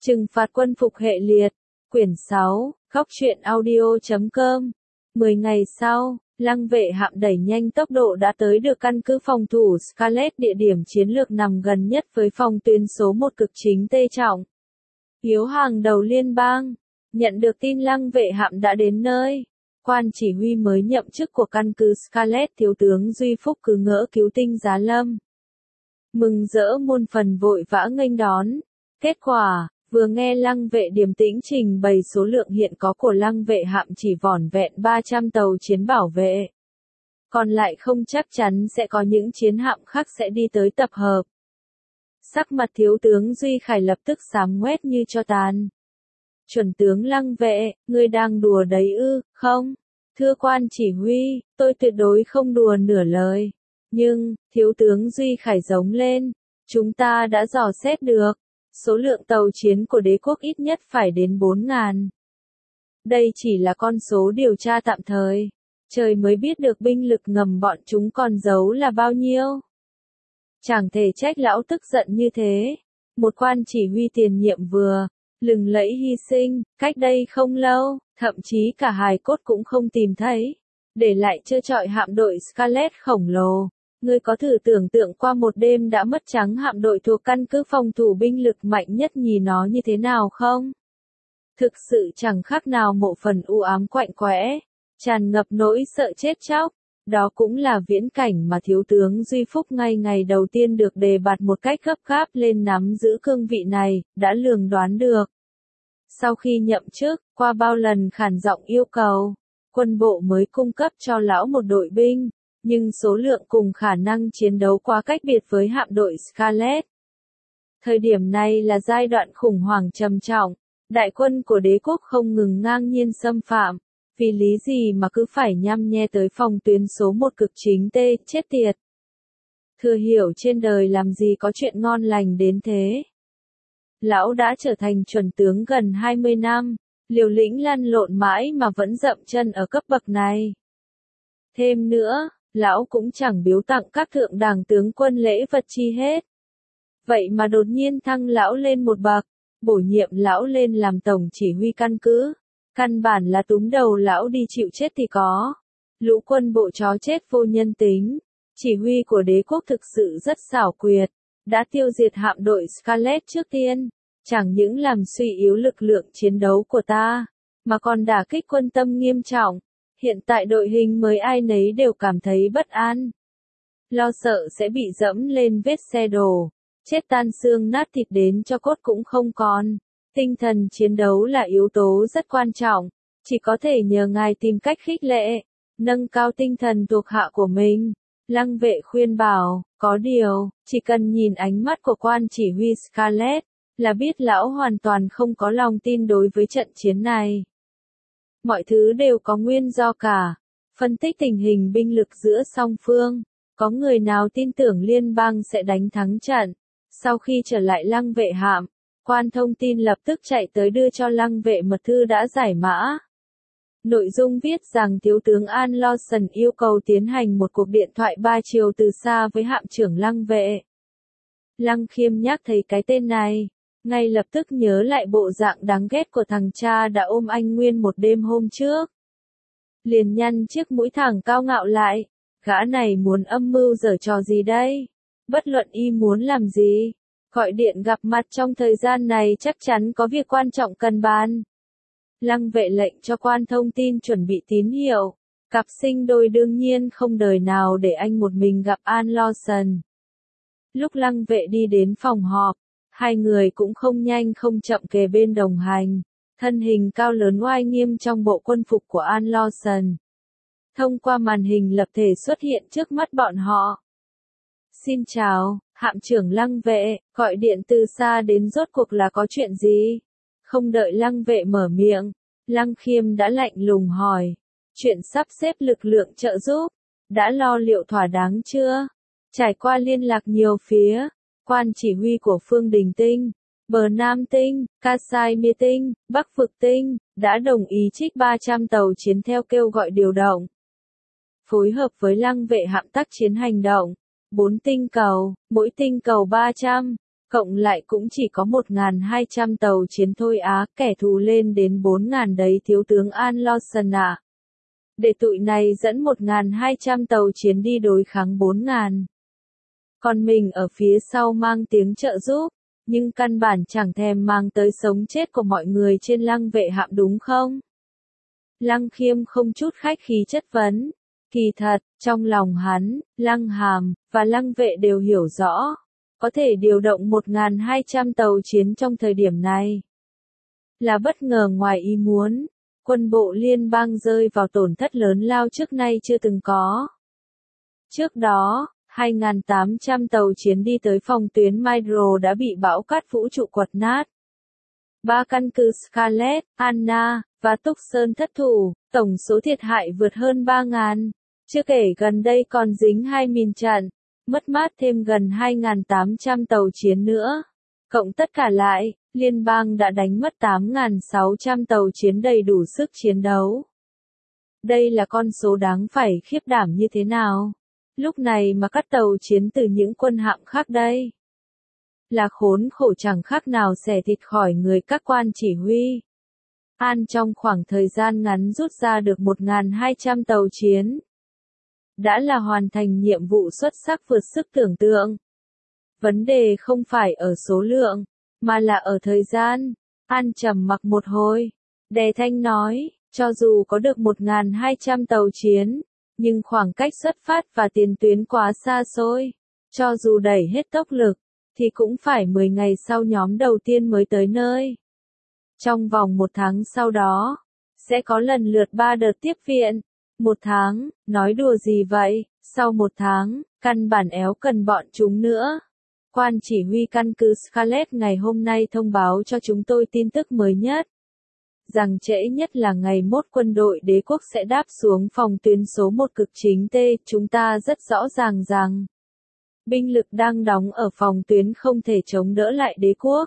Trừng phạt quân phục hệ liệt, quyển 6, Góc truyện audio.com. 10 ngày sau, Lăng Vệ Hạm đẩy nhanh tốc độ đã tới được căn cứ phòng thủ Scarlet, địa điểm chiến lược nằm gần nhất với phòng tuyến số 1 cực chính Tê Trọng. Yếu hàng đầu liên bang, nhận được tin Lăng Vệ Hạm đã đến nơi. Quan chỉ huy mới nhậm chức của căn cứ Scarlet Thiếu tướng Duy Phúc cứ ngỡ cứu tinh giá lâm. Mừng rỡ muôn phần vội vã nghênh đón. Kết quả, vừa nghe Lăng Vệ điềm tĩnh trình bày số lượng hiện có của Lăng Vệ Hạm chỉ vỏn vẹn 300 tàu chiến bảo vệ. Còn lại không chắc chắn sẽ có những chiến hạm khác sẽ đi tới tập hợp. Sắc mặt Thiếu tướng Duy Khải lập tức xám ngoét như tro tàn. Chuẩn tướng Lăng Vệ, ngươi đang đùa đấy ư, không? Thưa quan chỉ huy, tôi tuyệt đối không đùa nửa lời. Nhưng, Thiếu tướng Duy Khải giống lên, chúng ta đã dò xét được. Số lượng tàu chiến của đế quốc ít nhất phải đến 4.000. Đây chỉ là con số điều tra tạm thời. Trời mới biết được binh lực ngầm bọn chúng còn giấu là bao nhiêu. Chẳng thể trách lão tức giận như thế. Một quan chỉ huy tiền nhiệm vừa lừng lẫy hy sinh, cách đây không lâu, thậm chí cả hài cốt cũng không tìm thấy. Để lại trơ trọi hạm đội Scarlet khổng lồ. Ngươi có thử tưởng tượng qua một đêm đã mất trắng hạm đội thuộc căn cứ phòng thủ binh lực mạnh nhất nhì nó như thế nào không? Thực sự chẳng khác nào mộ phần u ám quạnh quẽ, tràn ngập nỗi sợ chết chóc. Đó cũng là viễn cảnh mà Thiếu tướng Duy Phúc ngay ngày đầu tiên được đề bạt một cách gấp gáp lên nắm giữ cương vị này, đã lường đoán được. Sau khi nhậm chức, qua bao lần khản giọng yêu cầu, quân bộ mới cung cấp cho lão một đội binh. Nhưng số lượng cùng khả năng chiến đấu quá cách biệt với hạm đội Scarlet. Thời điểm này là giai đoạn khủng hoảng trầm trọng, đại quân của đế quốc không ngừng ngang nhiên xâm phạm, vì lý gì mà cứ phải nhăm nhe tới phòng tuyến số 1 cực chính Tê, chết tiệt. Thừa hiểu trên đời làm gì có chuyện ngon lành đến thế. Lão đã trở thành chuẩn tướng gần 20 năm, liều lĩnh lăn lộn mãi mà vẫn dậm chân ở cấp bậc này. Thêm nữa, lão cũng chẳng biếu tặng các thượng đẳng tướng quân lễ vật chi hết. Vậy mà đột nhiên thăng lão lên một bậc, bổ nhiệm lão lên làm tổng chỉ huy căn cứ. Căn bản là túm đầu lão đi chịu chết thì có. Lũ quân bộ chó chết vô nhân tính. Chỉ huy của đế quốc thực sự rất xảo quyệt. Đã tiêu diệt hạm đội Scarlet trước tiên. Chẳng những làm suy yếu lực lượng chiến đấu của ta, mà còn đả kích quân tâm nghiêm trọng. Hiện tại đội hình mới ai nấy đều cảm thấy bất an. Lo sợ sẽ bị dẫm lên vết xe đổ. Chết tan xương nát thịt đến cho cốt cũng không còn. Tinh thần chiến đấu là yếu tố rất quan trọng. Chỉ có thể nhờ ngài tìm cách khích lệ, nâng cao tinh thần thuộc hạ của mình. Lăng Vệ khuyên bảo, có điều, chỉ cần nhìn ánh mắt của quan chỉ huy Scarlet, là biết lão hoàn toàn không có lòng tin đối với trận chiến này. Mọi thứ đều có nguyên do cả. Phân tích tình hình binh lực giữa song phương. Có người nào tin tưởng liên bang sẽ đánh thắng trận. Sau khi trở lại Lăng Vệ Hạm, quan thông tin lập tức chạy tới đưa cho Lăng Vệ mật thư đã giải mã. Nội dung viết rằng Thiếu tướng An Lawson yêu cầu tiến hành một cuộc điện thoại 3 chiều từ xa với hạm trưởng Lăng Vệ. Lăng Khiêm nhắc thấy cái tên này. Ngay lập tức nhớ lại bộ dạng đáng ghét của thằng cha đã ôm anh Nguyên một đêm hôm trước. Liền nhăn chiếc mũi thẳng cao ngạo lại. Gã này muốn âm mưu giở trò gì đây? Bất luận y muốn làm gì? Gọi điện gặp mặt trong thời gian này chắc chắn có việc quan trọng cần bàn. Lăng Vệ lệnh cho quan thông tin chuẩn bị tín hiệu. Cặp sinh đôi đương nhiên không đời nào để anh một mình gặp An Lawson. Lúc Lăng Vệ đi đến phòng họp, hai người cũng không nhanh không chậm kề bên đồng hành. Thân hình cao lớn oai nghiêm trong bộ quân phục của An Lawson. Thông qua màn hình lập thể xuất hiện trước mắt bọn họ. Xin chào, hạm trưởng Lăng Vệ, gọi điện từ xa đến rốt cuộc là có chuyện gì? Không đợi Lăng Vệ mở miệng, Lăng Khiêm đã lạnh lùng hỏi. Chuyện sắp xếp lực lượng trợ giúp, đã lo liệu thỏa đáng chưa? Trải qua liên lạc nhiều phía, quan chỉ huy của Phương Đình Tinh, Bờ Nam Tinh, Kashmir Tinh, Bắc Vực Tinh, đã đồng ý trích 300 tàu chiến theo kêu gọi điều động. Phối hợp với Lăng Vệ hạm tác chiến hành động, 4 tinh cầu, mỗi tinh cầu 300, Cộng lại cũng chỉ có 1.200 tàu chiến thôi á, kẻ thù lên đến 4.000 đấy thiếu tướng An Lawson ạ. Để tụi này dẫn 1.200 tàu chiến đi đối kháng 4.000. Còn mình ở phía sau mang tiếng trợ giúp, nhưng căn bản chẳng thèm mang tới sống chết của mọi người trên Lăng Vệ Hạm đúng không? Lăng Khiêm không chút khách khí chất vấn. Kỳ thật, trong lòng hắn, Lăng Hàm, và Lăng Vệ đều hiểu rõ. Có thể điều động 1.200 tàu chiến trong thời điểm này. Là bất ngờ ngoài ý muốn. Quân bộ liên bang rơi vào tổn thất lớn lao trước nay chưa từng có. Trước đó, 2.800 tàu chiến đi tới phòng tuyến Mydro đã bị bão cát vũ trụ quật nát. 3 căn cứ Scarlet, Anna, và Tucson thất thủ, tổng số thiệt hại vượt hơn 3.000. Chưa kể gần đây còn dính 2 mìn trận, mất mát thêm gần 2.800 tàu chiến nữa. Cộng tất cả lại, liên bang đã đánh mất 8.600 tàu chiến đầy đủ sức chiến đấu. Đây là con số đáng phải khiếp đảm như thế nào? Lúc này mà cắt tàu chiến từ những quân hạm khác đây. Là khốn khổ chẳng khác nào xẻ thịt khỏi người các quan chỉ huy. An trong khoảng thời gian ngắn rút ra được 1.200 tàu chiến. Đã là hoàn thành nhiệm vụ xuất sắc vượt sức tưởng tượng. Vấn đề không phải ở số lượng, mà là ở thời gian. An trầm mặc một hồi. Đè thanh nói, cho dù có được 1.200 tàu chiến, nhưng khoảng cách xuất phát và tiền tuyến quá xa xôi. Cho dù đẩy hết tốc lực, thì cũng phải 10 ngày sau nhóm đầu tiên mới tới nơi. Trong vòng 1 tháng sau đó, sẽ có lần lượt 3 đợt tiếp viện. 1 tháng, nói đùa gì vậy, sau 1 tháng, căn bản éo cần bọn chúng nữa. Quan chỉ huy căn cứ Scarlet ngày hôm nay thông báo cho chúng tôi tin tức mới nhất. Rằng trễ nhất là ngày mốt quân đội đế quốc sẽ đáp xuống phòng tuyến số 1 cực chính T. Chúng ta rất rõ ràng rằng binh lực đang đóng ở phòng tuyến không thể chống đỡ lại đế quốc.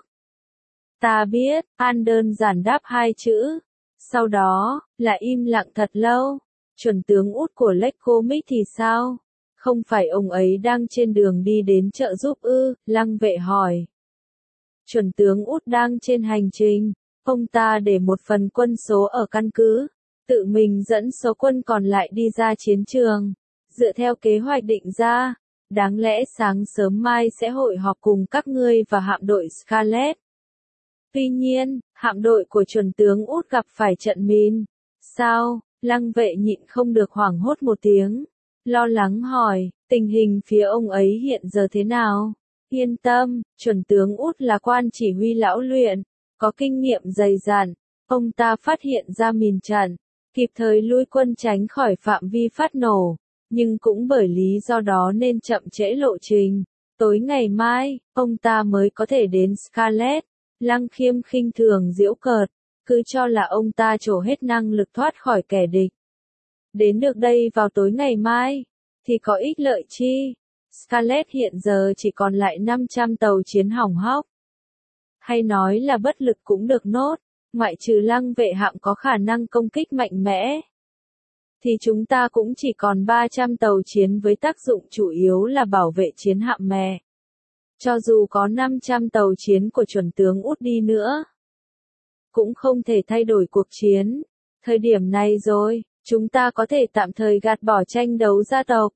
Ta biết, An đơn giản đáp 2 chữ. Sau đó, là im lặng thật lâu. Chuẩn tướng út của Lecomic thì sao? Không phải ông ấy đang trên đường đi đến trợ giúp ư? Lăng Vệ hỏi. Chuẩn tướng út đang trên hành trình. Ông ta để một phần quân số ở căn cứ. Tự mình dẫn số quân còn lại đi ra chiến trường. Dựa theo kế hoạch định ra. Đáng lẽ sáng sớm mai sẽ hội họp cùng các ngươi và hạm đội Scarlet. Tuy nhiên, hạm đội của chuẩn tướng út gặp phải trận mìn. Sao? Lăng Vệ nhịn không được hoảng hốt một tiếng. Lo lắng hỏi, tình hình phía ông ấy hiện giờ thế nào? Yên tâm, chuẩn tướng út là quan chỉ huy lão luyện, có kinh nghiệm dày dặn. Ông ta phát hiện ra mìn trận, kịp thời lui quân tránh khỏi phạm vi phát nổ. Nhưng cũng bởi lý do đó nên chậm trễ lộ trình. Tối ngày mai, ông ta mới có thể đến Scarlet. Lăng Khiêm khinh thường giễu cợt, cứ cho là ông ta trổ hết năng lực thoát khỏi kẻ địch. Đến được đây vào tối ngày mai, thì có ích lợi chi? Scarlet hiện giờ chỉ còn lại 500 tàu chiến hỏng hóc. Hay nói là bất lực cũng được nốt, ngoại trừ Lăng Vệ hạm có khả năng công kích mạnh mẽ. Thì chúng ta cũng chỉ còn 300 tàu chiến với tác dụng chủ yếu là bảo vệ chiến hạm mẹ. Cho dù có 500 tàu chiến của chuẩn tướng út đi nữa, cũng không thể thay đổi cuộc chiến. Thời điểm này rồi, chúng ta có thể tạm thời gạt bỏ tranh đấu gia tộc.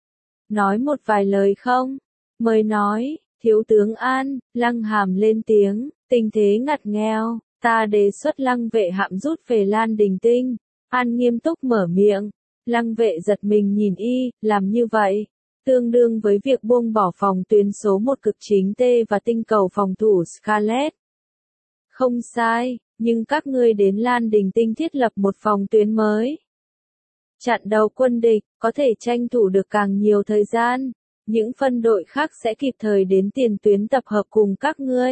Nói một vài lời không? Mời nói, thiếu tướng An. Lăng Hàm lên tiếng, tình thế ngặt nghèo, ta đề xuất Lăng Vệ hạm rút về Lan Đình Tinh. An nghiêm túc mở miệng. Lăng Vệ giật mình nhìn y, làm như vậy tương đương với việc buông bỏ phòng tuyến số 1 cực chính T và tinh cầu phòng thủ Scarlet. Không sai, nhưng các ngươi đến Lan Đình Tinh thiết lập một phòng tuyến mới. Chặn đầu quân địch, có thể tranh thủ được càng nhiều thời gian. Những phân đội khác sẽ kịp thời đến tiền tuyến tập hợp cùng các ngươi.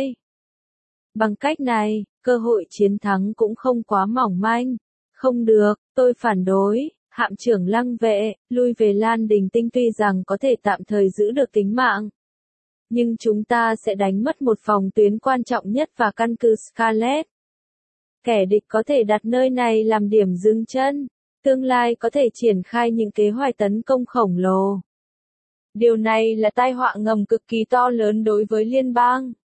Bằng cách này, cơ hội chiến thắng cũng không quá mỏng manh. Không được, tôi phản đối. Hạm trưởng Lăng Vệ, lui về Lan Đình Tinh tuy rằng có thể tạm thời giữ được tính mạng. Nhưng chúng ta sẽ đánh mất một phòng tuyến quan trọng nhất và căn cứ Scarlet. Kẻ địch có thể đặt nơi này làm điểm dừng chân. Tương lai có thể triển khai những kế hoạch tấn công khổng lồ. Điều này là tai họa ngầm cực kỳ to lớn đối với liên bang.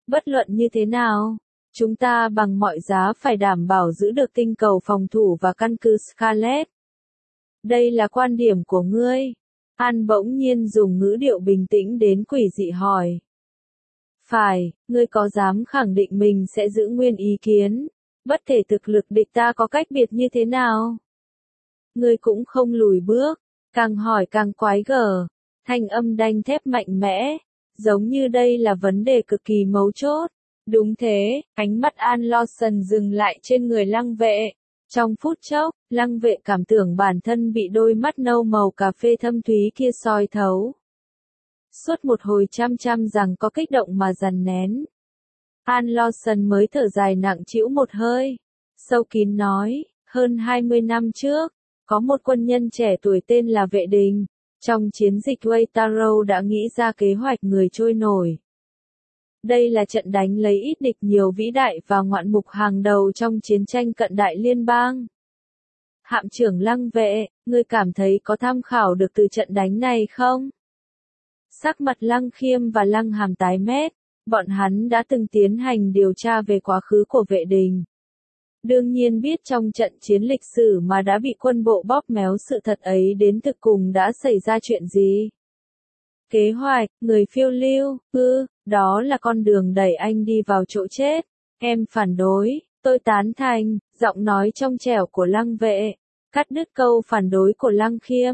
Bất luận như thế nào, chúng ta bằng mọi giá phải đảm bảo giữ được tinh cầu phòng thủ và căn cứ Scarlet. Đây là quan điểm của ngươi. An bỗng nhiên dùng ngữ điệu bình tĩnh đến quỷ dị hỏi. Phải, ngươi có dám khẳng định mình sẽ giữ nguyên ý kiến, bất kể thực lực địch ta có cách biệt như thế nào? Ngươi cũng không lùi bước, càng hỏi càng quái gở, thanh âm đanh thép mạnh mẽ, giống như đây là vấn đề cực kỳ mấu chốt. Đúng thế, ánh mắt An Lawson dừng lại trên người Lăng Vệ. Trong phút chốc, Lăng Vệ cảm tưởng bản thân bị đôi mắt nâu màu cà phê thâm thúy kia soi thấu. Suốt một hồi chăm rằng có kích động mà dằn nén. An Lawson mới thở dài nặng trĩu một hơi. Sâu kín nói, hơn 20 năm trước, có một quân nhân trẻ tuổi tên là Vệ Đình, trong chiến dịch Waterloo đã nghĩ ra kế hoạch người trôi nổi. Đây là trận đánh lấy ít địch nhiều vĩ đại và ngoạn mục hàng đầu trong chiến tranh cận đại liên bang. Hạm trưởng Lăng Vệ, ngươi cảm thấy có tham khảo được từ trận đánh này không? Sắc mặt Lăng Khiêm và Lăng Hàm tái mét, bọn hắn đã từng tiến hành điều tra về quá khứ của Vệ Đình. Đương nhiên biết trong trận chiến lịch sử mà đã bị quân bộ bóp méo sự thật ấy đến thực cùng đã xảy ra chuyện gì. Kế hoạch, người phiêu lưu, đó là con đường đẩy anh đi vào chỗ chết. Em phản đối, tôi tán thành, giọng nói trong trẻo của Lăng Vệ, cắt đứt câu phản đối của Lăng Khiêm.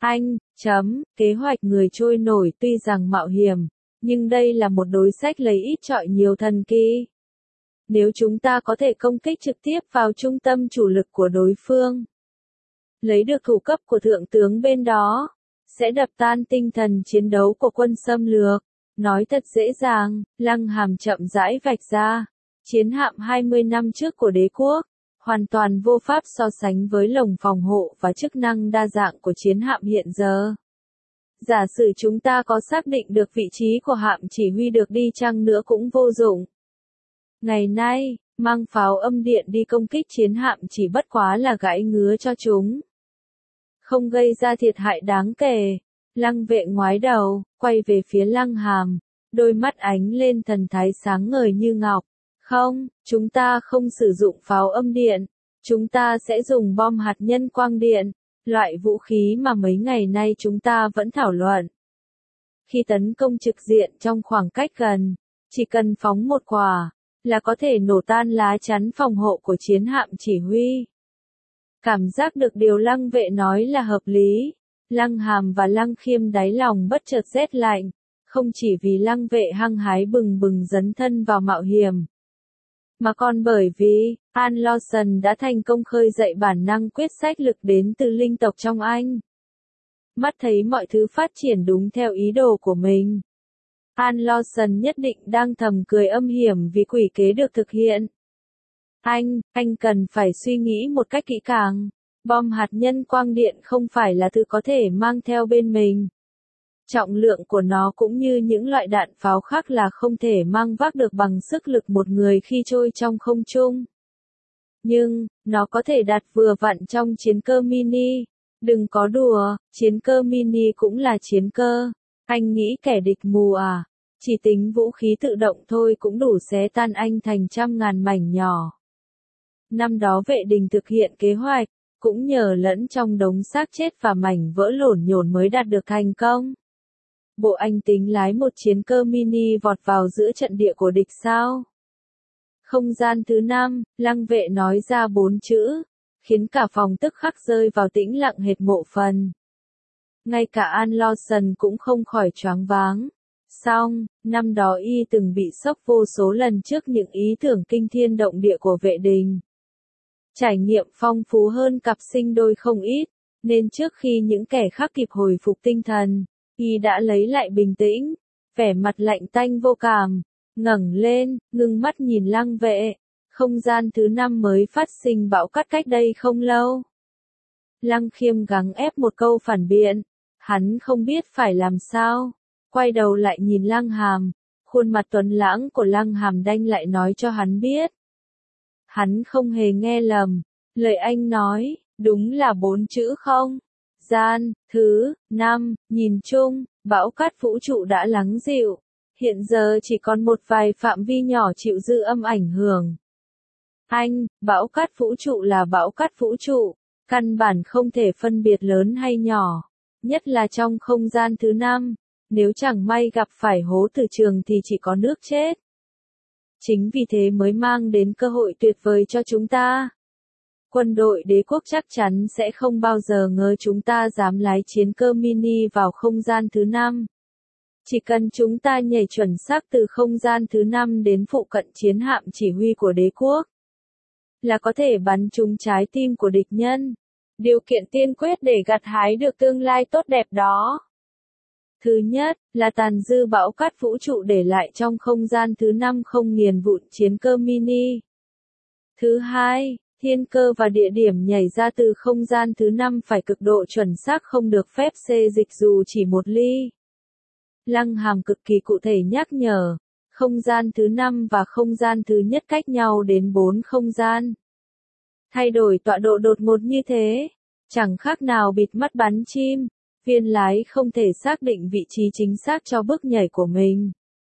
Kế hoạch người trôi nổi tuy rằng mạo hiểm, nhưng đây là một đối sách lấy ít trọi nhiều thần kỳ. Nếu chúng ta có thể công kích trực tiếp vào trung tâm chủ lực của đối phương, lấy được thủ cấp của thượng tướng bên đó, sẽ đập tan tinh thần chiến đấu của quân xâm lược. Nói thật dễ dàng, Lăng Hàm chậm rãi vạch ra. Chiến hạm 20 năm trước của đế quốc, hoàn toàn vô pháp so sánh với lồng phòng hộ và chức năng đa dạng của chiến hạm hiện giờ. Giả sử chúng ta có xác định được vị trí của hạm chỉ huy được đi chăng nữa cũng vô dụng. Ngày nay, mang pháo âm điện đi công kích chiến hạm chỉ bất quá là gãi ngứa cho chúng, không gây ra thiệt hại đáng kể. Lăng Vệ ngoái đầu, quay về phía Lăng Hàm, đôi mắt ánh lên thần thái sáng ngời như ngọc. Không, chúng ta không sử dụng pháo âm điện, chúng ta sẽ dùng bom hạt nhân quang điện, loại vũ khí mà mấy ngày nay chúng ta vẫn thảo luận. Khi tấn công trực diện trong khoảng cách gần, chỉ cần phóng một quả, là có thể nổ tan lá chắn phòng hộ của chiến hạm chỉ huy. Cảm giác được điều Lăng Vệ nói là hợp lý. Lăng Hàm và Lăng Khiêm đáy lòng bất chợt rét lạnh, không chỉ vì Lăng Vệ hăng hái bừng bừng dấn thân vào mạo hiểm, mà còn bởi vì An Lawson đã thành công khơi dậy bản năng quyết sách lực đến từ linh tộc trong anh. Mắt thấy mọi thứ phát triển đúng theo ý đồ của mình, An Lawson nhất định đang thầm cười âm hiểm vì quỷ kế được thực hiện. Anh cần phải suy nghĩ một cách kỹ càng. Bom hạt nhân quang điện không phải là thứ có thể mang theo bên mình. Trọng lượng của nó cũng như những loại đạn pháo khác là không thể mang vác được bằng sức lực một người khi trôi trong không trung. Nhưng, nó có thể đặt vừa vặn trong chiến cơ mini. Đừng có đùa, chiến cơ mini cũng là chiến cơ. Anh nghĩ kẻ địch mù à? Chỉ tính vũ khí tự động thôi cũng đủ xé tan anh thành trăm ngàn mảnh nhỏ. Năm đó Vệ Đình thực hiện kế hoạch, cũng nhờ lẫn trong đống xác chết và mảnh vỡ lổn nhổn mới đạt được thành công. Bộ anh tính lái một chiến cơ mini vọt vào giữa trận địa của địch sao? Không gian thứ 5, Lăng Vệ nói ra 4 chữ, khiến cả phòng tức khắc rơi vào tĩnh lặng hệt mộ phần. Ngay cả An Lawson cũng không khỏi choáng váng. Song, năm đó y từng bị sốc vô số lần trước những ý tưởng kinh thiên động địa của Vệ Đình. Trải nghiệm phong phú hơn cặp sinh đôi không ít, nên trước khi những kẻ khác kịp hồi phục tinh thần, y đã lấy lại bình tĩnh, vẻ mặt lạnh tanh vô cảm, ngẩng lên, ngưng mắt nhìn Lăng Vệ. Không gian thứ 5 mới phát sinh bão cát cách đây không lâu. Lăng Khiêm gắng ép một câu phản biện, hắn không biết phải làm sao, quay đầu lại nhìn Lăng Hàm, khuôn mặt tuấn lãng của Lăng Hàm đanh lại nói cho hắn biết. Hắn không hề nghe lầm, lời anh nói, đúng là 4 chữ không? Gian, thứ 5, nhìn chung, bão cát vũ trụ đã lắng dịu. Hiện giờ chỉ còn một vài phạm vi nhỏ chịu dư âm ảnh hưởng. Bão cát vũ trụ là bão cát vũ trụ, căn bản không thể phân biệt lớn hay nhỏ, nhất là trong không gian thứ 5, nếu chẳng may gặp phải hố từ trường thì chỉ có nước chết. Chính vì thế mới mang đến cơ hội tuyệt vời cho chúng ta. Quân đội đế quốc chắc chắn sẽ không bao giờ ngờ chúng ta dám lái chiến cơ mini vào không gian thứ 5. Chỉ cần chúng ta nhảy chuẩn xác từ không gian thứ 5 đến phụ cận chiến hạm chỉ huy của đế quốc, là có thể bắn trúng trái tim của địch nhân. Điều kiện tiên quyết để gặt hái được tương lai tốt đẹp đó. Thứ nhất, là tàn dư bão cát vũ trụ để lại trong không gian thứ 5 không nghiền vụn chiến cơ mini. Thứ hai, thiên cơ và địa điểm nhảy ra từ không gian thứ 5 phải cực độ chuẩn xác, không được phép xê dịch dù chỉ một ly. Lăng Hàm cực kỳ cụ thể nhắc nhở, không gian thứ 5 và không gian thứ nhất cách nhau đến 4 không gian. Thay đổi tọa độ đột ngột như thế, chẳng khác nào bịt mắt bắn chim, viên lái không thể xác định vị trí chính xác cho bước nhảy của mình.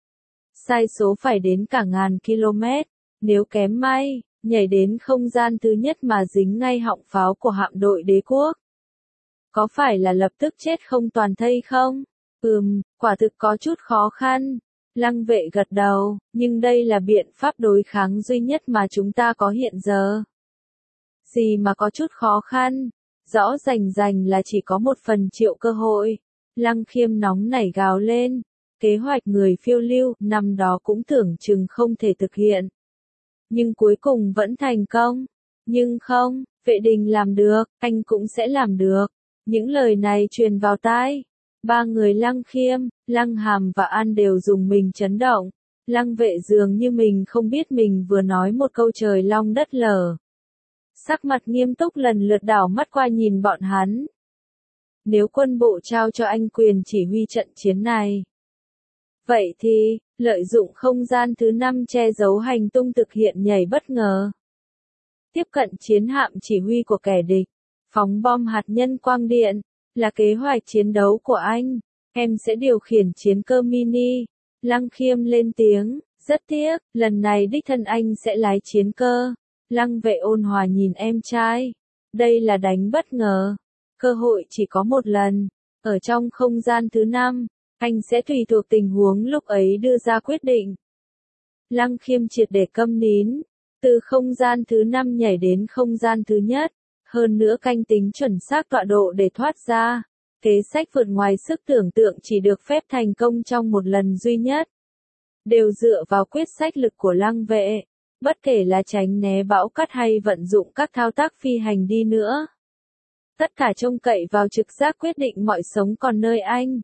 Sai số phải đến cả ngàn km, nếu kém may, nhảy đến không gian thứ nhất mà dính ngay họng pháo của hạm đội đế quốc. Có phải là lập tức chết không toàn thây không? Quả thực có chút khó khăn. Lăng Vệ gật đầu, nhưng đây là biện pháp đối kháng duy nhất mà chúng ta có hiện giờ. Gì mà có chút khó khăn? Rõ rành là chỉ có 1/1.000.000 cơ hội. Lăng Khiêm nóng nảy gào lên. Kế hoạch người phiêu lưu năm đó cũng tưởng chừng không thể thực hiện. Nhưng cuối cùng vẫn thành công. Nhưng không, Vệ Đình làm được, anh cũng sẽ làm được. Những lời này truyền vào tai. Ba người Lăng Khiêm, Lăng Hàm và An đều dùng mình chấn động. Lăng Vệ dường như mình không biết mình vừa nói một câu trời long đất lở. Sắc mặt nghiêm túc lần lượt đảo mắt qua nhìn bọn hắn. Nếu quân bộ trao cho anh quyền chỉ huy trận chiến này, vậy thì, lợi dụng không gian thứ 5 che giấu hành tung thực hiện nhảy bất ngờ. Tiếp cận chiến hạm chỉ huy của kẻ địch, phóng bom hạt nhân quang điện, là kế hoạch chiến đấu của anh. Em sẽ điều khiển chiến cơ mini. Lăng Khiêm lên tiếng, rất tiếc, lần này đích thân anh sẽ lái chiến cơ. Lăng Vệ ôn hòa nhìn em trai. Đây là đánh bất ngờ. Cơ hội chỉ có một lần. Ở trong không gian thứ 5, anh sẽ tùy thuộc tình huống lúc ấy đưa ra quyết định. Lăng Khiêm triệt để câm nín. Từ không gian thứ 5 nhảy đến không gian thứ nhất. Hơn nữa canh tính chuẩn xác tọa độ để thoát ra. Kế sách vượt ngoài sức tưởng tượng chỉ được phép thành công trong một lần duy nhất. Đều dựa vào quyết sách lực của Lăng Vệ. Bất kể là tránh né bão cát hay vận dụng các thao tác phi hành đi nữa. Tất cả trông cậy vào trực giác quyết định mọi sống còn nơi anh.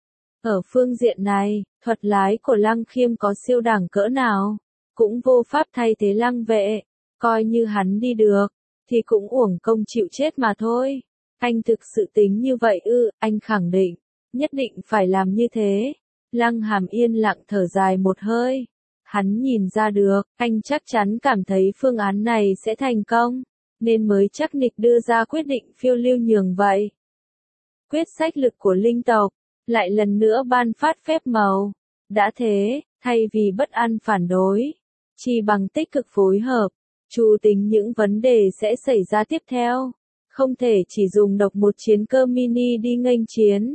Ở phương diện này, thuật lái của Lăng Khiêm có siêu đẳng cỡ nào, cũng vô pháp thay thế Lăng Vệ. Coi như hắn đi được, thì cũng uổng công chịu chết mà thôi. Anh thực sự tính như vậy ư? Anh khẳng định, nhất định phải làm như thế. Lăng Hàm yên lặng thở dài một hơi. Hắn nhìn ra được, anh chắc chắn cảm thấy phương án này sẽ thành công, nên mới chắc nịch đưa ra quyết định phiêu lưu nhường vậy. Quyết sách lực của linh tộc, lại lần nữa ban phát phép màu. Đã thế, thay vì bất an phản đối, chỉ bằng tích cực phối hợp, chu tính những vấn đề sẽ xảy ra tiếp theo. Không thể chỉ dùng độc một chiến cơ mini đi nghênh chiến.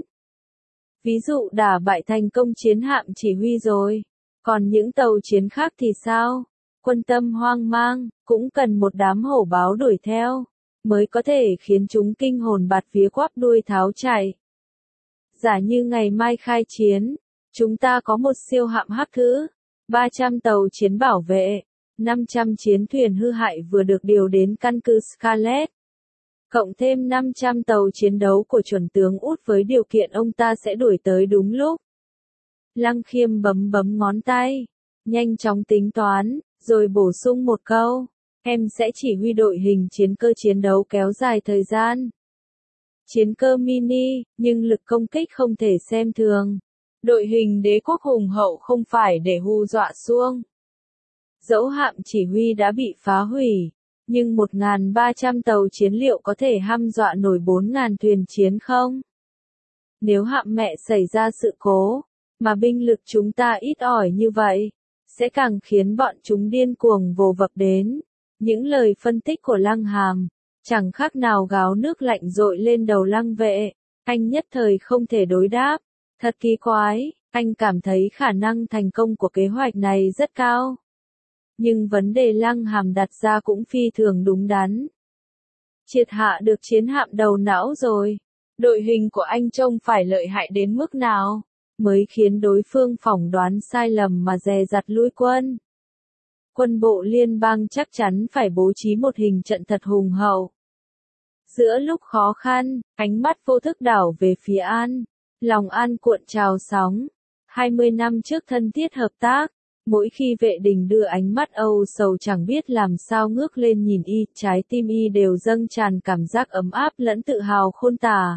Ví dụ đả bại thành công chiến hạm chỉ huy rồi. Còn những tàu chiến khác thì sao? Quân tâm hoang mang, cũng cần một đám hổ báo đuổi theo, mới có thể khiến chúng kinh hồn bạt vía quắp đuôi tháo chạy. Giả như ngày mai khai chiến, chúng ta có một siêu hạm hắc thữ, 300 tàu chiến bảo vệ, 500 chiến thuyền hư hại vừa được điều đến căn cứ Scarlet. Cộng thêm 500 tàu chiến đấu của chuẩn tướng Út với điều kiện ông ta sẽ đuổi tới đúng lúc. Lăng Khiêm bấm ngón tay, nhanh chóng tính toán, rồi bổ sung một câu. Em sẽ chỉ huy đội hình chiến cơ chiến đấu kéo dài thời gian. Chiến cơ mini, nhưng lực công kích không thể xem thường. Đội hình đế quốc hùng hậu không phải để hù dọa xuông. Dẫu hạm chỉ huy đã bị phá hủy, nhưng 1.300 tàu chiến liệu có thể hăm dọa nổi 4.000 thuyền chiến không? Nếu hạm mẹ xảy ra sự cố, mà binh lực chúng ta ít ỏi như vậy, sẽ càng khiến bọn chúng điên cuồng vồ vập đến. Những lời phân tích của Lăng Hàm, chẳng khác nào gáo nước lạnh dội lên đầu Lăng Vệ, anh nhất thời không thể đối đáp. Thật kỳ quái, anh cảm thấy khả năng thành công của kế hoạch này rất cao. Nhưng vấn đề Lăng Hàm đặt ra cũng phi thường đúng đắn. Triệt hạ được chiến hạm đầu não rồi, đội hình của anh trông phải lợi hại đến mức nào, mới khiến đối phương phỏng đoán sai lầm mà dè dặt lui quân. Quân bộ liên bang chắc chắn phải bố trí một hình trận thật hùng hậu. Giữa lúc khó khăn, ánh mắt vô thức đảo về phía An. Lòng An cuộn trào sóng. 20 năm trước thân thiết hợp tác, mỗi khi Vệ Đình đưa ánh mắt âu sầu chẳng biết làm sao ngước lên nhìn y, trái tim y đều dâng tràn cảm giác ấm áp lẫn tự hào khôn tả.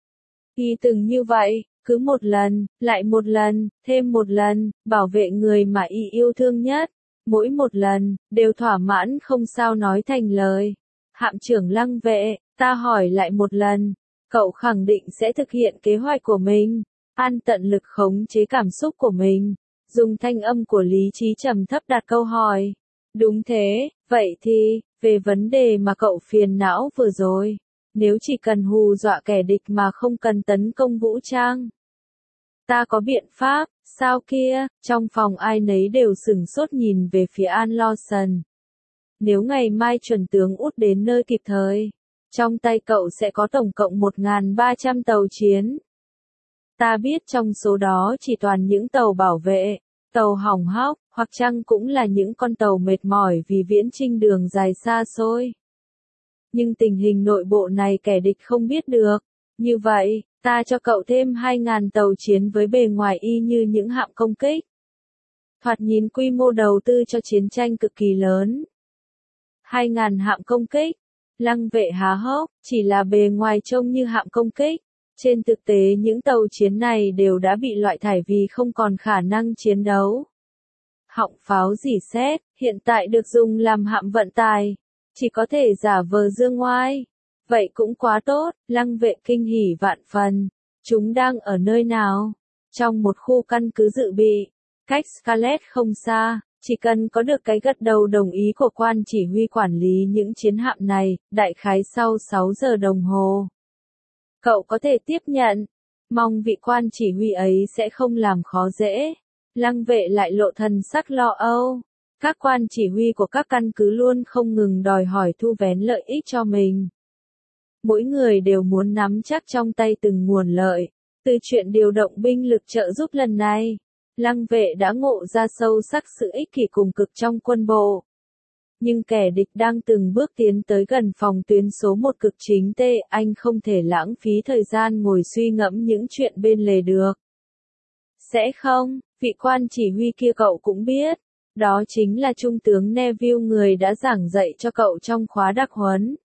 Y từng như vậy, cứ một lần, lại một lần, thêm một lần, bảo vệ người mà y yêu thương nhất. Mỗi một lần, đều thỏa mãn không sao nói thành lời. Hạm trưởng Lăng Vệ, ta hỏi lại một lần, cậu khẳng định sẽ thực hiện kế hoạch của mình. An tận lực khống chế cảm xúc của mình, dùng thanh âm của lý trí trầm thấp đặt câu hỏi. Đúng thế, vậy thì, về vấn đề mà cậu phiền não vừa rồi, nếu chỉ cần hù dọa kẻ địch mà không cần tấn công vũ trang, ta có biện pháp, sao kia, trong phòng ai nấy đều sửng sốt nhìn về phía An Lawson. Nếu ngày mai chuẩn tướng út đến nơi kịp thời, trong tay cậu sẽ có tổng cộng 1.300 tàu chiến. Ta biết trong số đó chỉ toàn những tàu bảo vệ, tàu hỏng hóc, hoặc chăng cũng là những con tàu mệt mỏi vì viễn chinh đường dài xa xôi. Nhưng tình hình nội bộ này kẻ địch không biết được. Như vậy, ta cho cậu thêm 2.000 tàu chiến với bề ngoài y như những hạm công kích. Thoạt nhìn quy mô đầu tư cho chiến tranh cực kỳ lớn. 2.000 hạm công kích. Lăng Vệ há hốc, chỉ là bề ngoài trông như hạm công kích. Trên thực tế những tàu chiến này đều đã bị loại thải vì không còn khả năng chiến đấu. Họng pháo rỉ sét, hiện tại được dùng làm hạm vận tải, chỉ có thể giả vờ dương ngoai. Vậy cũng quá tốt, Lăng Vệ kinh hỉ vạn phần. Chúng đang ở nơi nào? Trong một khu căn cứ dự bị, cách Scarlet không xa, chỉ cần có được cái gật đầu đồng ý của quan chỉ huy quản lý những chiến hạm này, đại khái sau 6 giờ đồng hồ. Cậu có thể tiếp nhận, mong vị quan chỉ huy ấy sẽ không làm khó dễ. Lăng Vệ lại lộ thần sắc lo âu. Các quan chỉ huy của các căn cứ luôn không ngừng đòi hỏi thu vén lợi ích cho mình. Mỗi người đều muốn nắm chắc trong tay từng nguồn lợi. Từ chuyện điều động binh lực trợ giúp lần này, Lăng Vệ đã ngộ ra sâu sắc sự ích kỷ cùng cực trong quân bộ. Nhưng kẻ địch đang từng bước tiến tới gần phòng tuyến số 1 cực chính tê, anh không thể lãng phí thời gian ngồi suy ngẫm những chuyện bên lề được. Sẽ không, vị quan chỉ huy kia cậu cũng biết, đó chính là Trung tướng Neville, người đã giảng dạy cho cậu trong khóa đặc huấn.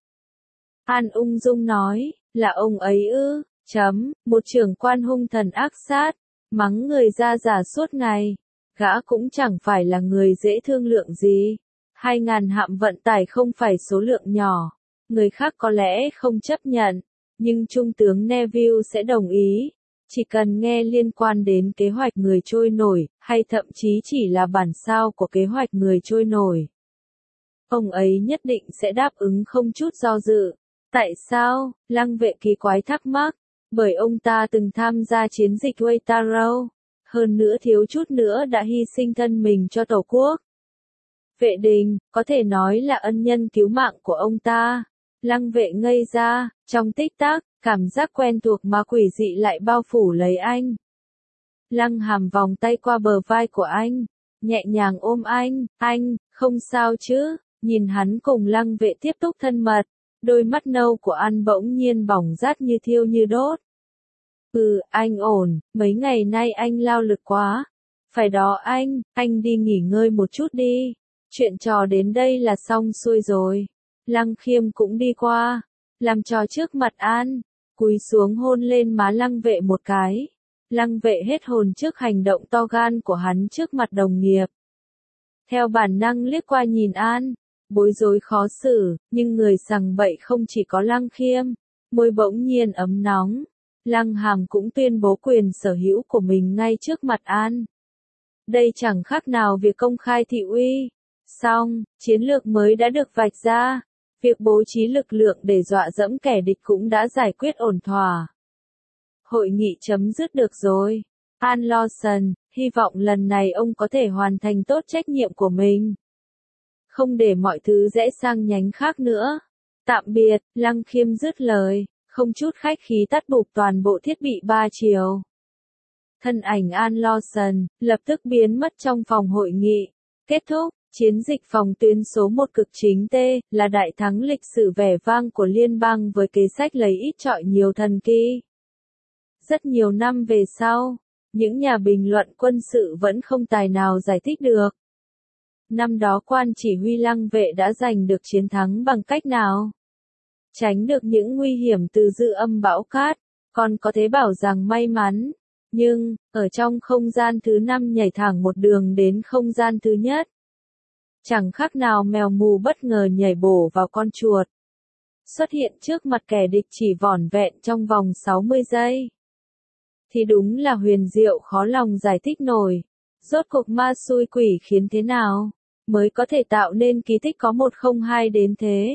An ung dung nói, là ông ấy ư, một trưởng quan hung thần ác sát, mắng người ra giả suốt ngày, gã cũng chẳng phải là người dễ thương lượng gì. 2.000 hạm vận tải không phải số lượng nhỏ, người khác có lẽ không chấp nhận, nhưng Trung tướng Neville sẽ đồng ý. Chỉ cần nghe liên quan đến kế hoạch người trôi nổi, hay thậm chí chỉ là bản sao của kế hoạch người trôi nổi, ông ấy nhất định sẽ đáp ứng không chút do dự. Tại sao? Lăng Vệ kỳ quái thắc mắc. Bởi ông ta từng tham gia chiến dịch Waterloo, hơn nữa thiếu chút nữa đã hy sinh thân mình cho Tổ quốc. Vệ Đình, có thể nói là ân nhân cứu mạng của ông ta. Lăng Vệ ngây ra, trong tích tắc, cảm giác quen thuộc mà quỷ dị lại bao phủ lấy anh. Lăng Hàm vòng tay qua bờ vai của anh, nhẹ nhàng ôm anh, không sao chứ, nhìn hắn cùng Lăng Vệ tiếp tục thân mật, đôi mắt nâu của An bỗng nhiên bỏng rát như thiêu như đốt. Anh ổn, mấy ngày nay anh lao lực quá. Phải đó anh đi nghỉ ngơi một chút đi. Chuyện trò đến đây là xong xuôi rồi. Lăng Khiêm cũng đi qua, làm trò trước mặt An, cúi xuống hôn lên má Lăng Vệ một cái. Lăng Vệ hết hồn trước hành động to gan của hắn trước mặt đồng nghiệp. Theo bản năng liếc qua nhìn An, bối rối khó xử, nhưng người sằng bậy không chỉ có Lăng Khiêm, môi bỗng nhiên ấm nóng. Lăng Hàm cũng tuyên bố quyền sở hữu của mình ngay trước mặt An. Đây chẳng khác nào việc công khai thị uy. Song, chiến lược mới đã được vạch ra. Việc bố trí lực lượng để dọa dẫm kẻ địch cũng đã giải quyết ổn thỏa. Hội nghị chấm dứt được rồi. An Lawson, hy vọng lần này ông có thể hoàn thành tốt trách nhiệm của mình. Không để mọi thứ rẽ sang nhánh khác nữa. Tạm biệt, Lăng Khiêm dứt lời, không chút khách khí tắt bụp toàn bộ thiết bị 3 chiều. Thân ảnh An Lawson lập tức biến mất trong phòng hội nghị. Kết thúc, chiến dịch phòng tuyến số 1 cực chính T là đại thắng lịch sử vẻ vang của liên bang với kế sách lấy ít chọi nhiều thần kỳ. Rất nhiều năm về sau, những nhà bình luận quân sự vẫn không tài nào giải thích được. Năm đó quan chỉ huy Lăng Vệ đã giành được chiến thắng bằng cách nào? Tránh được những nguy hiểm từ dư âm bão cát, còn có thể bảo rằng may mắn. Nhưng, ở trong không gian thứ 5 nhảy thẳng một đường đến không gian thứ nhất. Chẳng khác nào mèo mù bất ngờ nhảy bổ vào con chuột. Xuất hiện trước mặt kẻ địch chỉ vỏn vẹn trong vòng 60 giây. Thì đúng là huyền diệu khó lòng giải thích nổi. Rốt cuộc ma xui quỷ khiến thế nào, mới có thể tạo nên kỳ tích có 102 đến thế.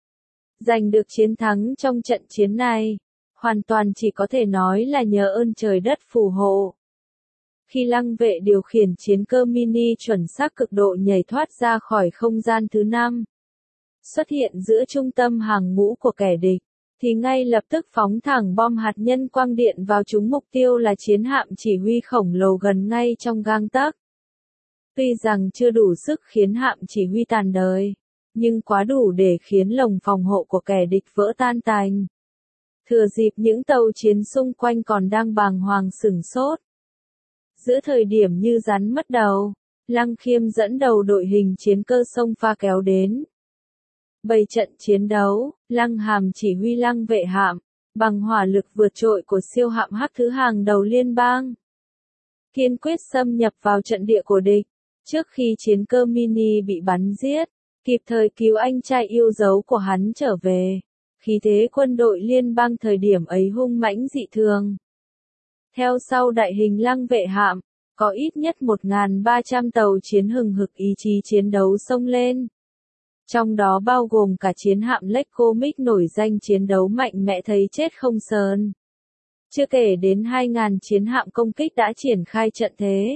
Giành được chiến thắng trong trận chiến này, hoàn toàn chỉ có thể nói là nhờ ơn trời đất phù hộ. Khi Lăng Vệ điều khiển chiến cơ mini chuẩn xác cực độ nhảy thoát ra khỏi không gian thứ 5, xuất hiện giữa trung tâm hàng ngũ của kẻ địch, thì ngay lập tức phóng thẳng bom hạt nhân quang điện vào trúng mục tiêu là chiến hạm chỉ huy khổng lồ gần ngay trong gang tấc. Tuy rằng chưa đủ sức khiến hạm chỉ huy tàn đời, nhưng quá đủ để khiến lồng phòng hộ của kẻ địch vỡ tan tành. Thừa dịp những tàu chiến xung quanh còn đang bàng hoàng sửng sốt. Giữa thời điểm như rắn mất đầu, Lăng Khiêm dẫn đầu đội hình chiến cơ xông pha kéo đến. Bày trận chiến đấu, Lăng Hàm chỉ huy Lăng Vệ hạm, bằng hỏa lực vượt trội của siêu hạm hắc thứ hàng đầu liên bang. Kiên quyết xâm nhập vào trận địa của địch, trước khi chiến cơ mini bị bắn giết, kịp thời cứu anh trai yêu dấu của hắn trở về. Khí thế quân đội liên bang thời điểm ấy hung mãnh dị thường. Theo sau đại hình Lăng Vệ hạm, có ít nhất 1.300 tàu chiến hừng hực ý chí chiến đấu xông lên. Trong đó bao gồm cả chiến hạm Lake Comic nổi danh chiến đấu mạnh mẽ thấy chết không sờn. Chưa kể đến 2.000 chiến hạm công kích đã triển khai trận thế.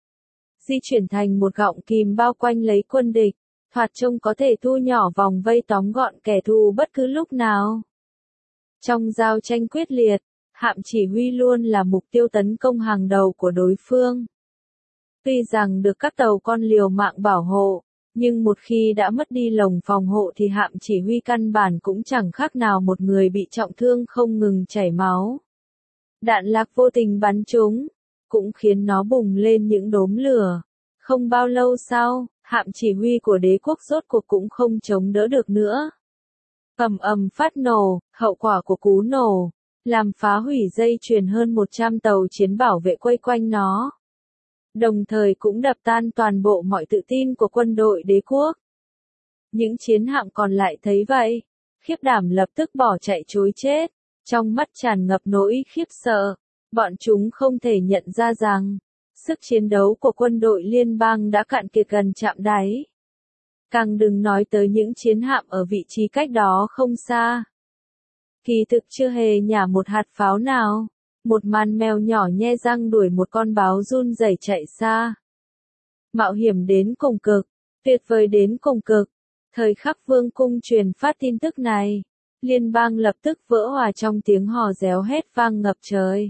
Di chuyển thành một gọng kìm bao quanh lấy quân địch, thoạt trông có thể thu nhỏ vòng vây tóm gọn kẻ thù bất cứ lúc nào. Trong giao tranh quyết liệt, hạm chỉ huy luôn là mục tiêu tấn công hàng đầu của đối phương. Tuy rằng được các tàu con liều mạng bảo hộ, nhưng một khi đã mất đi lồng phòng hộ thì hạm chỉ huy căn bản cũng chẳng khác nào một người bị trọng thương không ngừng chảy máu. Đạn lạc vô tình bắn trúng, cũng khiến nó bùng lên những đốm lửa. Không bao lâu sau, hạm chỉ huy của đế quốc rốt cuộc cũng không chống đỡ được nữa. Ầm ầm phát nổ, hậu quả của cú nổ, làm phá hủy dây chuyền hơn 100 tàu chiến bảo vệ quay quanh nó. Đồng thời cũng đập tan toàn bộ mọi tự tin của quân đội đế quốc. Những chiến hạm còn lại thấy vậy, khiếp đảm lập tức bỏ chạy trối chết, trong mắt tràn ngập nỗi khiếp sợ. Bọn chúng không thể nhận ra rằng, sức chiến đấu của quân đội liên bang đã cạn kiệt gần chạm đáy. Càng đừng nói tới những chiến hạm ở vị trí cách đó không xa. Kỳ thực chưa hề nhả một hạt pháo nào. Một màn mèo nhỏ nhe răng đuổi một con báo run rẩy chạy xa. Mạo hiểm đến cùng cực, tuyệt vời đến cùng cực. Thời khắc vương cung truyền phát tin tức này, liên bang lập tức vỡ hòa trong tiếng hò réo hét vang ngập trời.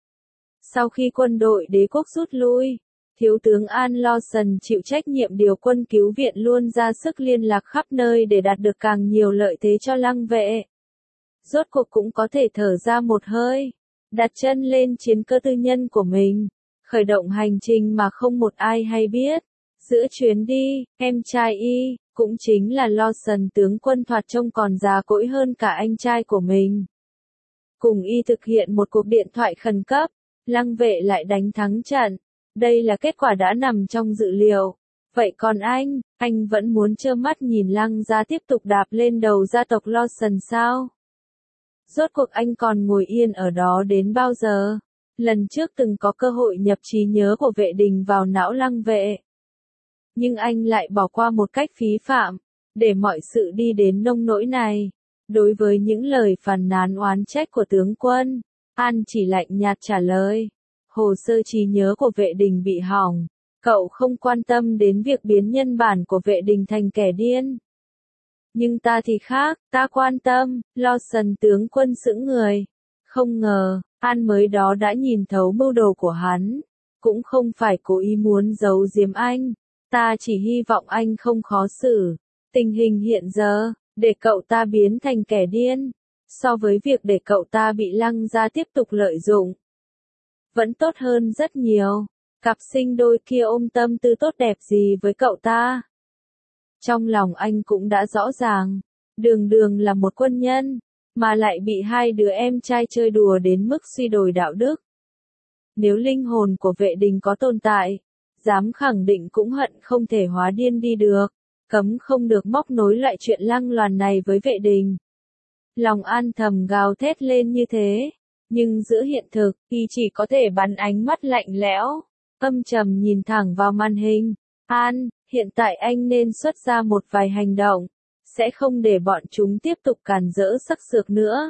Sau khi quân đội đế quốc rút lui, Thiếu tướng An Lawson chịu trách nhiệm điều quân cứu viện luôn ra sức liên lạc khắp nơi để đạt được càng nhiều lợi thế cho Lăng Vệ. Rốt cuộc cũng có thể thở ra một hơi, đặt chân lên chiến cơ tư nhân của mình, khởi động hành trình mà không một ai hay biết. Giữa chuyến đi, em trai y, cũng chính là Lawson tướng quân thoạt trông còn già cỗi hơn cả anh trai của mình. Cùng y thực hiện một cuộc điện thoại khẩn cấp, Lăng Vệ lại đánh thắng trận. Đây là kết quả đã nằm trong dự liệu. Vậy còn anh vẫn muốn trơ mắt nhìn Lăng gia tiếp tục đạp lên đầu gia tộc Lawson sao? Rốt cuộc anh còn ngồi yên ở đó đến bao giờ? Lần trước từng có cơ hội nhập trí nhớ của Vệ Đình vào não Lăng Vệ. Nhưng anh lại bỏ qua một cách phí phạm, để mọi sự đi đến nông nỗi này. Đối với những lời phàn nàn oán trách của tướng quân, An chỉ lạnh nhạt trả lời. Hồ sơ trí nhớ của Vệ Đình bị hỏng. Cậu không quan tâm đến việc biến nhân bản của Vệ Đình thành kẻ điên. Nhưng ta thì khác, ta quan tâm. Lawson tướng quân sững người. Không ngờ, An mới đó đã nhìn thấu mưu đồ của hắn. Cũng không phải cố ý muốn giấu giếm anh. Ta chỉ hy vọng anh không khó xử. Tình hình hiện giờ, để cậu ta biến thành kẻ điên, so với việc để cậu ta bị Lăng gia tiếp tục lợi dụng, vẫn tốt hơn rất nhiều. Cặp sinh đôi kia ôm tâm tư tốt đẹp gì với cậu ta? Trong lòng anh cũng đã rõ ràng, Đường Đường là một quân nhân, mà lại bị hai đứa em trai chơi đùa đến mức suy đồi đạo đức. Nếu linh hồn của Vệ Đình có tồn tại, dám khẳng định cũng hận không thể hóa điên đi được, cấm không được móc nối loại chuyện lăng loàn này với Vệ Đình. Lòng An thầm gào thét lên như thế, nhưng giữa hiện thực, thì chỉ có thể bắn ánh mắt lạnh lẽo, âm trầm nhìn thẳng vào màn hình. An, hiện tại anh nên xuất ra một vài hành động, sẽ không để bọn chúng tiếp tục càn rỡ sắc sược nữa.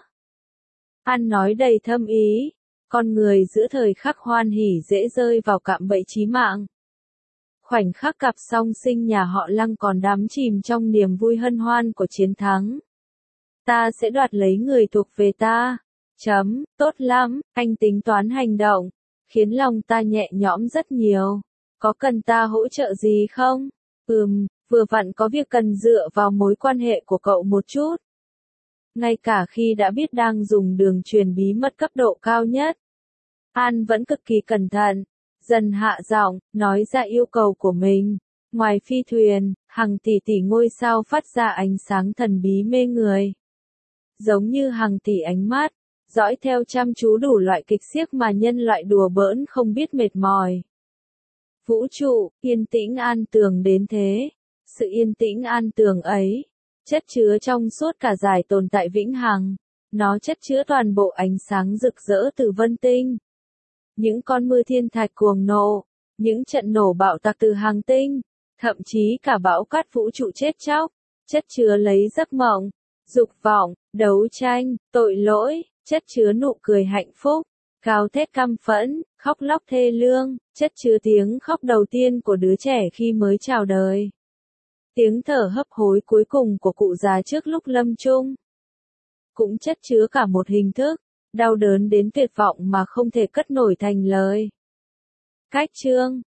An nói đầy thâm ý, con người giữa thời khắc hoan hỉ dễ rơi vào cạm bẫy chí mạng. Khoảnh khắc cặp song sinh nhà họ Lăng còn đắm chìm trong niềm vui hân hoan của chiến thắng. Ta sẽ đoạt lấy người thuộc về ta. Tốt lắm, anh tính toán hành động, khiến lòng ta nhẹ nhõm rất nhiều. Có cần ta hỗ trợ gì không? Vừa vặn có việc cần dựa vào mối quan hệ của cậu một chút. Ngay cả khi đã biết đang dùng đường truyền bí mật cấp độ cao nhất, An vẫn cực kỳ cẩn thận, dần hạ giọng, nói ra yêu cầu của mình. Ngoài phi thuyền, hàng tỷ tỷ ngôi sao phát ra ánh sáng thần bí mê người. Giống như hàng tỷ ánh mắt, dõi theo chăm chú đủ loại kịch xiếc mà nhân loại đùa bỡn không biết mệt mỏi. Vũ trụ, yên tĩnh an tường đến thế. Sự yên tĩnh an tường ấy, chất chứa trong suốt cả giải tồn tại vĩnh hằng. Nó chất chứa toàn bộ ánh sáng rực rỡ từ vân tinh. Những con mưa thiên thạch cuồng nộ, những trận nổ bạo tạc từ hành tinh, thậm chí cả bão cát vũ trụ chết chóc, chất chứa lấy giấc mộng, dục vọng, đấu tranh, tội lỗi, chất chứa nụ cười hạnh phúc, gào thét căm phẫn, khóc lóc thê lương, chất chứa tiếng khóc đầu tiên của đứa trẻ khi mới chào đời. Tiếng thở hấp hối cuối cùng của cụ già trước lúc lâm chung. Cũng chất chứa cả một hình thức, đau đớn đến tuyệt vọng mà không thể cất nổi thành lời. Cách chương